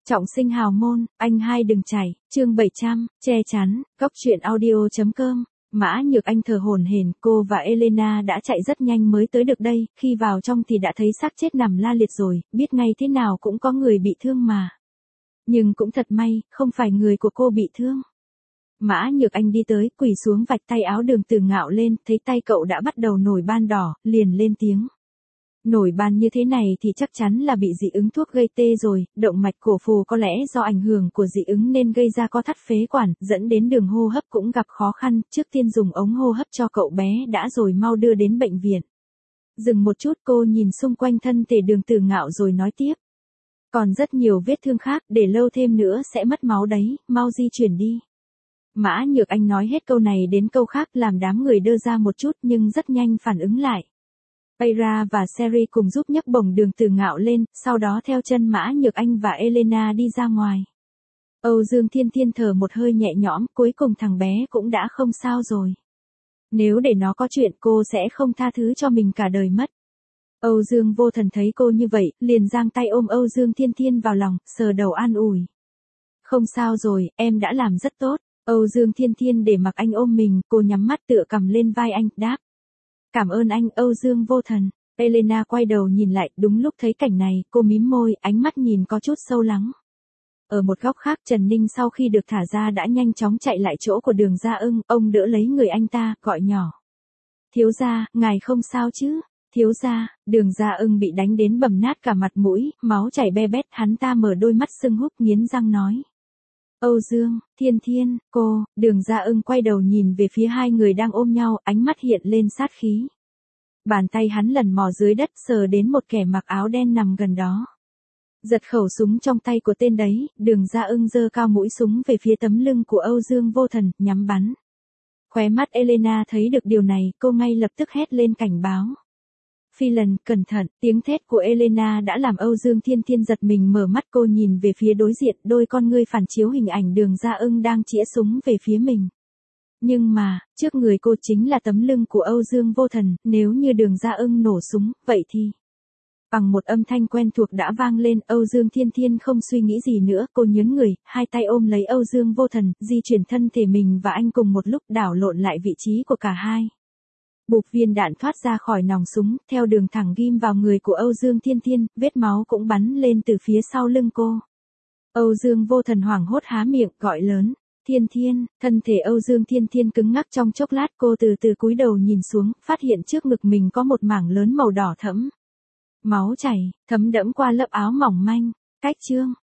Trọng sinh hào môn, anh hai đừng chảy, chương 700, che chắn, góc truyện audio.com. Mã Nhược Anh thở hổn hển, cô và Elena đã chạy rất nhanh mới tới được đây, khi vào trong thì đã thấy xác chết nằm la liệt rồi, biết ngay thế nào cũng có người bị thương mà. Nhưng cũng thật may, không phải người của cô bị thương. Mã Nhược Anh đi tới, quỳ xuống vạch tay áo Đường Tử Ngạo lên, thấy tay cậu đã bắt đầu nổi ban đỏ, liền lên tiếng. Nổi ban như thế này thì chắc chắn là bị dị ứng thuốc gây tê rồi, động mạch cổ phù có lẽ do ảnh hưởng của dị ứng nên gây ra co thắt phế quản, dẫn đến đường hô hấp cũng gặp khó khăn, trước tiên dùng ống hô hấp cho cậu bé đã rồi mau đưa đến bệnh viện. Dừng một chút cô nhìn xung quanh thân thể Đường Tử Ngạo rồi nói tiếp. Còn rất nhiều vết thương khác, để lâu thêm nữa sẽ mất máu đấy, mau di chuyển đi. Mã Nhược Anh nói hết câu này đến câu khác làm đám người đơ ra một chút nhưng rất nhanh phản ứng lại. Aira và Seri cùng giúp nhấc bổng Đường Tử Ngạo lên, sau đó theo chân Mã Nhược Anh và Elena đi ra ngoài. Âu Dương Thiên Thiên thở một hơi nhẹ nhõm, cuối cùng thằng bé cũng đã không sao rồi. Nếu để nó có chuyện cô sẽ không tha thứ cho mình cả đời mất. Âu Dương Vô Thần thấy cô như vậy, liền giang tay ôm Âu Dương Thiên Thiên vào lòng, sờ đầu an ủi. Không sao rồi, em đã làm rất tốt. Âu Dương Thiên Thiên để mặc anh ôm mình, cô nhắm mắt tựa cầm lên vai anh, đáp. Cảm ơn anh, Âu Dương Vô Thần. Elena quay đầu nhìn lại, đúng lúc thấy cảnh này, cô mím môi, ánh mắt nhìn có chút sâu lắng. Ở một góc khác, Trần Ninh sau khi được thả ra đã nhanh chóng chạy lại chỗ của Đường Gia Ưng, ông đỡ lấy người anh ta, gọi nhỏ. Thiếu gia, ngài không sao chứ? Thiếu gia, Đường Gia Ưng bị đánh đến bầm nát cả mặt mũi, máu chảy be bét, hắn ta mở đôi mắt sưng húp nghiến răng nói. Âu Dương, Thiên Thiên, cô, Đường Gia Ưng quay đầu nhìn về phía hai người đang ôm nhau, ánh mắt hiện lên sát khí. Bàn tay hắn lần mò dưới đất sờ đến một kẻ mặc áo đen nằm gần đó. Giật khẩu súng trong tay của tên đấy, Đường Gia Ưng giơ cao mũi súng về phía tấm lưng của Âu Dương Vô Thần, nhắm bắn. Khóe mắt Elena thấy được điều này, cô ngay lập tức hét lên cảnh báo. Phi Lần, cẩn thận, tiếng thét của Elena đã làm Âu Dương Thiên Thiên giật mình mở mắt, cô nhìn về phía đối diện, đôi con ngươi phản chiếu hình ảnh Đường Gia Ưng đang chĩa súng về phía mình. Nhưng mà, trước người cô chính là tấm lưng của Âu Dương Vô Thần, nếu như Đường Gia Ưng nổ súng, vậy thì... Bằng một âm thanh quen thuộc đã vang lên, Âu Dương Thiên Thiên không suy nghĩ gì nữa, cô nhớn người, hai tay ôm lấy Âu Dương Vô Thần, di chuyển thân thể mình và anh cùng một lúc đảo lộn lại vị trí của cả hai. Bụp, viên đạn thoát ra khỏi nòng súng, theo đường thẳng ghim vào người của Âu Dương Thiên Thiên, vết máu cũng bắn lên từ phía sau lưng cô. Âu Dương Vô Thần hoảng hốt há miệng, gọi lớn. Thiên Thiên, thân thể Âu Dương Thiên Thiên cứng ngắc trong chốc lát, cô từ từ cúi đầu nhìn xuống, phát hiện trước ngực mình có một mảng lớn màu đỏ thẫm. Máu chảy, thấm đẫm qua lớp áo mỏng manh. Cách chương.